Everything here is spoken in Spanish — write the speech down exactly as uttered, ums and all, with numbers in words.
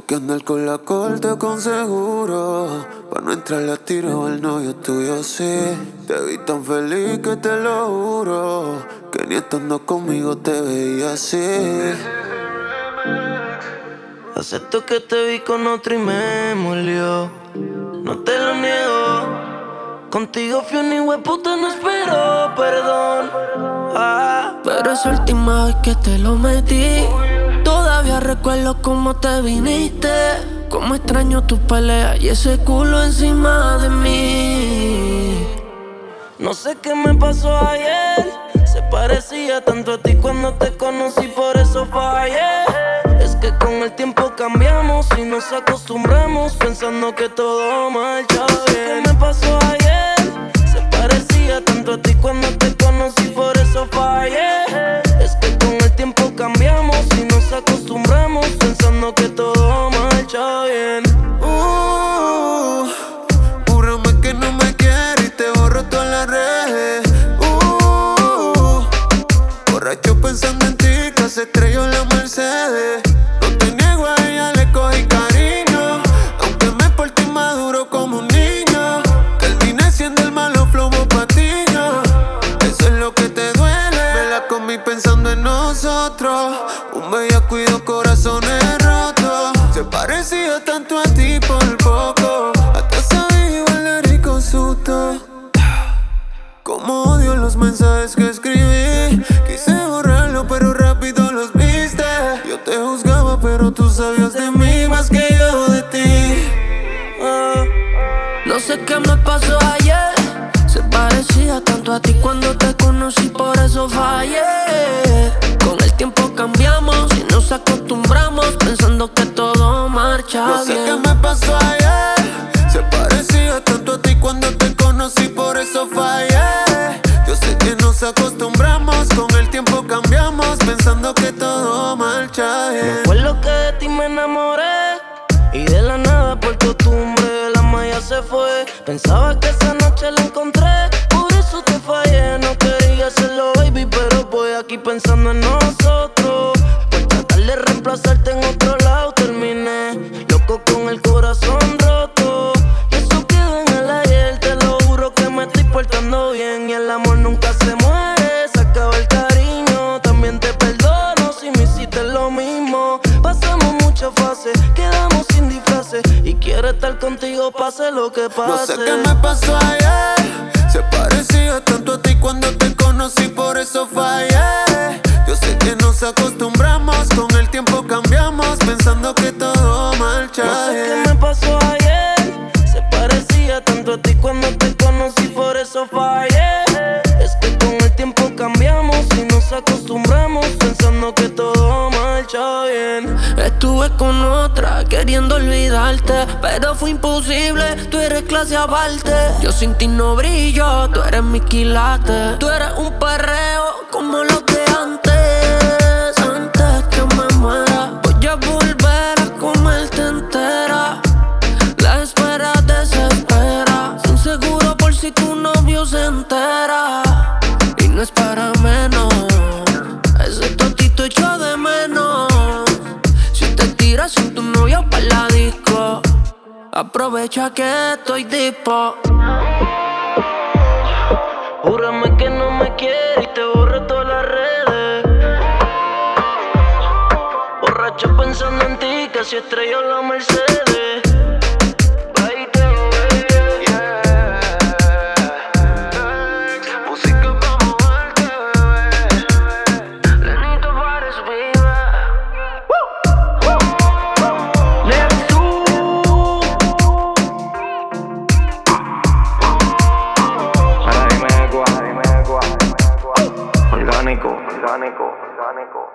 que andar con la corte con seguro, pa' no entrarle a tiro al novio tuyo, sí. Te vi tan feliz que te lo juro, que ni estando conmigo te veía así. Acepto que te vi con otro y me molió, no te lo niego. Contigo fui un hijueputa, no espero perdón. Ah. Pero esa última vez que te lo metí, todavía recuerdo cómo te viniste. Cómo extraño tus peleas y ese culo encima de mí. No sé qué me pasó ayer, se parecía tanto a ti cuando te conocí, por eso fallé. Es que con el tiempo cambiamos y nos acostumbramos pensando que todo marcha bien. No sé qué me pasó ayer, se parecía tanto a ti cuando te conocí, por eso fallé. Es que con el tiempo cambiamos y nos acostumbramos pensando que todo marcha bien. Uh, júrame que no me quieres y te borro todas las redes. Uh, borracho pensando en ti, que se estrelló la Mercedes. No te niego, a ella le cogí cariño, aunque me porté maduro como un niño. Terminé siendo el malo flomo patiño. Eso es lo que te duele. Me la comí pensando en nosotros, un bellaco y dos corazones rotos. Se parecía tanto a ti por poco, hasta sabía igual de rico susto. Como odio los mensajes que escribí, quise borrarlo pero rápido los viste. Yo te juzgaba pero tú sabías de mí más que yo de ti. uh, No sé qué me pasó ayer, se parecía tanto a ti cuando te conocí, por eso fallé. Con el tiempo cambiamos y nos acostumbramos pensando que todo marcha No sé bien. qué me pasó ayer, se parecía tanto a ti cuando te conocí, por eso fallé. Yo sé que nos acostumbramos, con el tiempo cambiamos pensando que todo marcha bien. Me acuerdo que de ti me enamoré y de la nada por costumbre la malla se fue. Pensaba que esa noche la encontré, por eso te fallé. No quería hacerlo, baby, pero voy aquí pensando en nosotros. Por tratar de reemplazarte en otro lado terminé loco con el corazón roto. Y eso quedó en el ayer, te lo juro que me estoy portando bien. Y el amor nunca se muere, se acaba el cariño. También te perdono si me hiciste lo mismo. Pasamos muchas fases, quedamos sin disfraces, y quiero estar contigo pase lo que pase. No sé qué me pasó ayer, se parecía tanto a ti cuando te conocí, por eso fallé. Yo sé que nos acostumbramos, con el tiempo cambiamos pensando que todo marcha bien. No sé qué me pasó ayer, se parecía tanto a ti cuando te conocí, por eso fallé. Es que con el tiempo cambiamos y nos acostumbramos pensando que todo marcha bien. Estuve con otra queriendo olvidarte, pero fue imposible, tú eres clase aparte. Yo sin ti no brillo, tú eres mi quilate. Tú eres un perreo como los de antes. Antes que me muera, voy a volver a comerte entera. La espera desespera, sin seguro por si tu novio se entera. Y no es para menos, ese totito echo de menos. Si te tiras sin tu novio pa' la disco, aprovecha que estoy dispo. Júrame que no me quieres y te borro todas las redes. Borracho pensando en ti, casi estrelló la Mercedes. Orgánico, orgánico, orgánico.